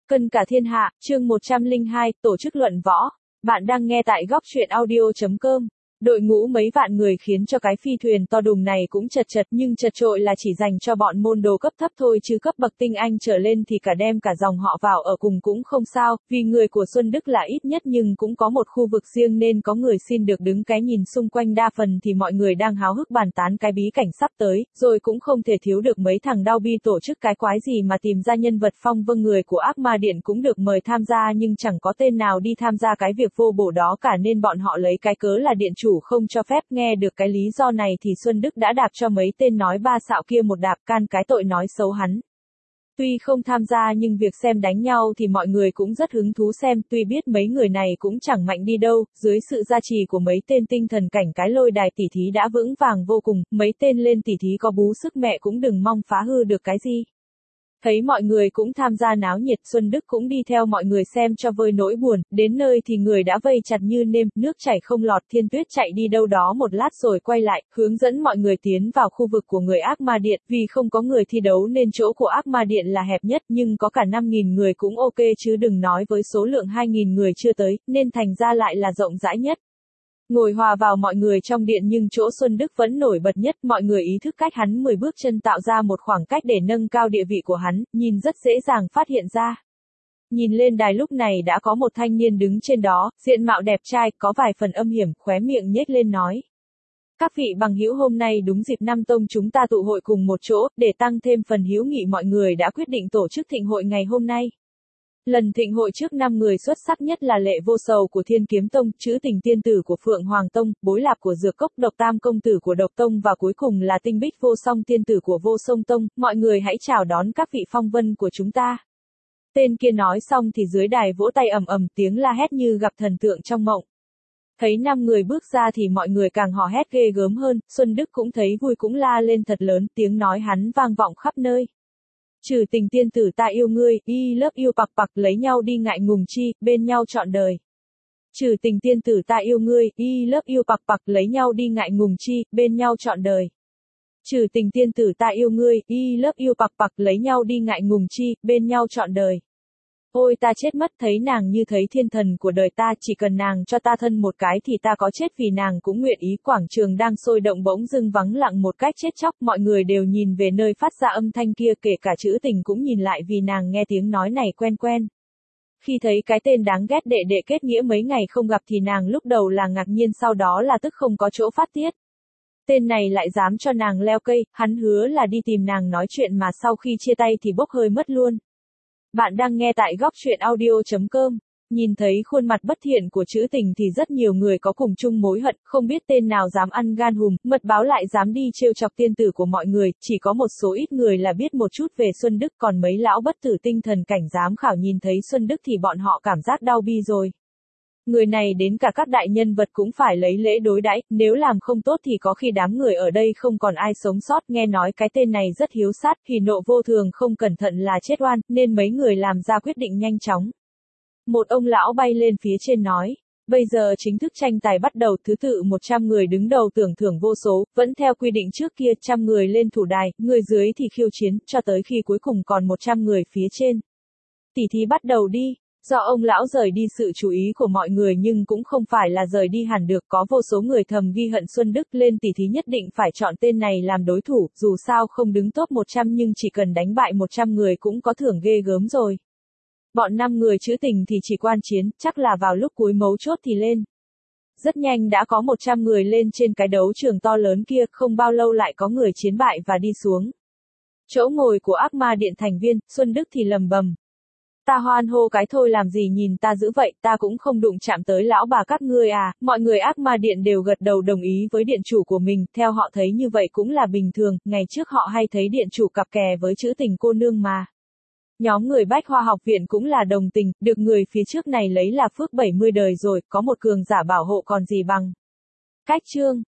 Cân cả thiên hạ, chương 102, tổ chức luận võ. Bạn đang nghe tại góc truyện audio.com. Đội ngũ mấy vạn người khiến cho cái phi thuyền to đùng này cũng chật chật, nhưng chật trội là chỉ dành cho bọn môn đồ cấp thấp thôi, chứ cấp bậc tinh anh trở lên thì cả đem cả dòng họ vào ở cùng cũng không sao, vì người của Xuân Đức là ít nhất nhưng cũng có một khu vực riêng nên có người xin được đứng cái nhìn xung quanh, đa phần thì mọi người đang háo hức bàn tán cái bí cảnh sắp tới, rồi cũng không thể thiếu được mấy thằng đao bi tổ chức cái quái gì mà tìm ra nhân vật phong vâng. Người của Ác Ma Điện cũng được mời tham gia nhưng chẳng có tên nào đi tham gia cái việc vô bổ đó cả, nên bọn họ lấy cái cớ là điện chủ không cho phép. Nghe được cái lý do này thì Xuân Đức đã đạp cho mấy tên nói ba xạo kia một đạp, can cái tội nói xấu hắn. Tuy không tham gia nhưng việc xem đánh nhau thì mọi người cũng rất hứng thú xem, tuy biết mấy người này cũng chẳng mạnh đi đâu, dưới sự gia trì của mấy tên tinh thần cảnh cái lôi đài tỉ thí đã vững vàng vô cùng, mấy tên lên tỉ thí có bú sức mẹ cũng đừng mong phá hư được cái gì. Thấy mọi người cũng tham gia náo nhiệt, Xuân Đức cũng đi theo mọi người xem cho vơi nỗi buồn, đến nơi thì người đã vây chặt như nêm, nước chảy không lọt. Thiên Tuyết chạy đi đâu đó một lát rồi quay lại, hướng dẫn mọi người tiến vào khu vực của người Ác Ma Điện, vì không có người thi đấu nên chỗ của Ác Ma Điện là hẹp nhất, nhưng có cả 5.000 người cũng ok chứ đừng nói với số lượng 2.000 người chưa tới, nên thành ra lại là rộng rãi nhất. Ngồi hòa vào mọi người trong điện nhưng chỗ Xuân Đức vẫn nổi bật nhất, mọi người ý thức cách hắn 10 bước chân tạo ra một khoảng cách để nâng cao địa vị của hắn, nhìn rất dễ dàng phát hiện ra. Nhìn lên đài lúc này đã có một thanh niên đứng trên đó, diện mạo đẹp trai, có vài phần âm hiểm, khóe miệng nhếch lên nói. Các vị bằng hữu, hôm nay đúng dịp Nam Tông chúng ta tụ hội cùng một chỗ, để tăng thêm phần hữu nghị mọi người đã quyết định tổ chức thịnh hội ngày hôm nay. Lần thịnh hội trước 5 người xuất sắc nhất là Lệ Vô Sầu của Thiên Kiếm Tông, Trữ Tình Tiên Tử của Phượng Hoàng Tông, Bối Lạp của Dược Cốc, Độc Tam Công Tử của Độc Tông và cuối cùng là Tinh Bích Vô Song Tiên Tử của Vô Song Tông. Mọi người hãy chào đón các vị phong vân của chúng ta. Tên kia nói xong thì dưới đài vỗ tay ầm ầm, tiếng la hét như gặp thần tượng trong mộng. Thấy 5 người bước ra thì mọi người càng hò hét ghê gớm hơn, Xuân Đức cũng thấy vui cũng la lên thật lớn, tiếng nói hắn vang vọng khắp nơi. Trừ Tình Tiên Tử ta yêu ngươi, y love you pặc pặc, lấy nhau đi ngại ngùng chi, bên nhau trọn đời. Trừ Tình Tiên Tử ta yêu ngươi, y love you pặc pặc, lấy nhau đi ngại ngùng chi, bên nhau trọn đời. Trừ Tình Tiên Tử ta yêu ngươi, y love you pặc pặc, lấy nhau đi ngại ngùng chi, bên nhau trọn đời. Ôi ta chết mất, thấy nàng như thấy thiên thần của đời ta, chỉ cần nàng cho ta thân một cái thì ta có chết vì nàng cũng nguyện ý. Quảng trường đang sôi động bỗng dưng vắng lặng một cách chết chóc, mọi người đều nhìn về nơi phát ra âm thanh kia, kể cả Trữ Tình cũng nhìn lại vì nàng nghe tiếng nói này quen quen. Khi thấy cái tên đáng ghét đệ đệ kết nghĩa mấy ngày không gặp thì nàng lúc đầu là ngạc nhiên, sau đó là tức không có chỗ phát tiết. Tên này lại dám cho nàng leo cây, hắn hứa là đi tìm nàng nói chuyện mà sau khi chia tay thì bốc hơi mất luôn. Bạn đang nghe tại góc truyện audio.com. Nhìn thấy khuôn mặt bất thiện của Trữ Tình thì rất nhiều người có cùng chung mối hận, không biết tên nào dám ăn gan hùm, mật báo lại dám đi trêu chọc tiên tử của mọi người, chỉ có một số ít người là biết một chút về Xuân Đức, còn mấy lão bất tử tinh thần cảnh dám khảo nhìn thấy Xuân Đức thì bọn họ cảm giác đau bi rồi. Người này đến cả các đại nhân vật cũng phải lấy lễ đối đãi, nếu làm không tốt thì có khi đám người ở đây không còn ai sống sót. Nghe nói cái tên này rất hiếu sát, hỉ nộ vô thường, không cẩn thận là chết oan, nên mấy người làm ra quyết định nhanh chóng. Một ông lão bay lên phía trên nói, bây giờ chính thức tranh tài bắt đầu, thứ tự 100 người đứng đầu tưởng thưởng vô số, vẫn theo quy định trước kia, 100 người lên thủ đài, người dưới thì khiêu chiến, cho tới khi cuối cùng còn 100 người phía trên. Tỉ thí bắt đầu đi. Do ông lão rời đi sự chú ý của mọi người nhưng cũng không phải là rời đi hẳn được, có vô số người thầm ghi hận Xuân Đức, lên tỉ thí nhất định phải chọn tên này làm đối thủ, dù sao không đứng top 100 nhưng chỉ cần đánh bại 100 người cũng có thưởng ghê gớm rồi. Bọn 5 người Trữ Tình thì chỉ quan chiến, chắc là vào lúc cuối mấu chốt thì lên. Rất nhanh đã có 100 người lên trên cái đấu trường to lớn kia, không bao lâu lại có người chiến bại và đi xuống. Chỗ ngồi của Ác Ma Điện thành viên, Xuân Đức thì lầm bầm. Ta hoan hô cái thôi làm gì nhìn ta dữ vậy, ta cũng không đụng chạm tới lão bà các ngươi à. Mọi người Ác Ma Điện đều gật đầu đồng ý với điện chủ của mình, theo họ thấy như vậy cũng là bình thường, ngày trước họ hay thấy điện chủ cặp kè với Trữ Tình cô nương mà. Nhóm người Bách Hoa học viện cũng là đồng tình, được người phía trước này lấy là phước 70 đời rồi, có một cường giả bảo hộ còn gì bằng. Cách chương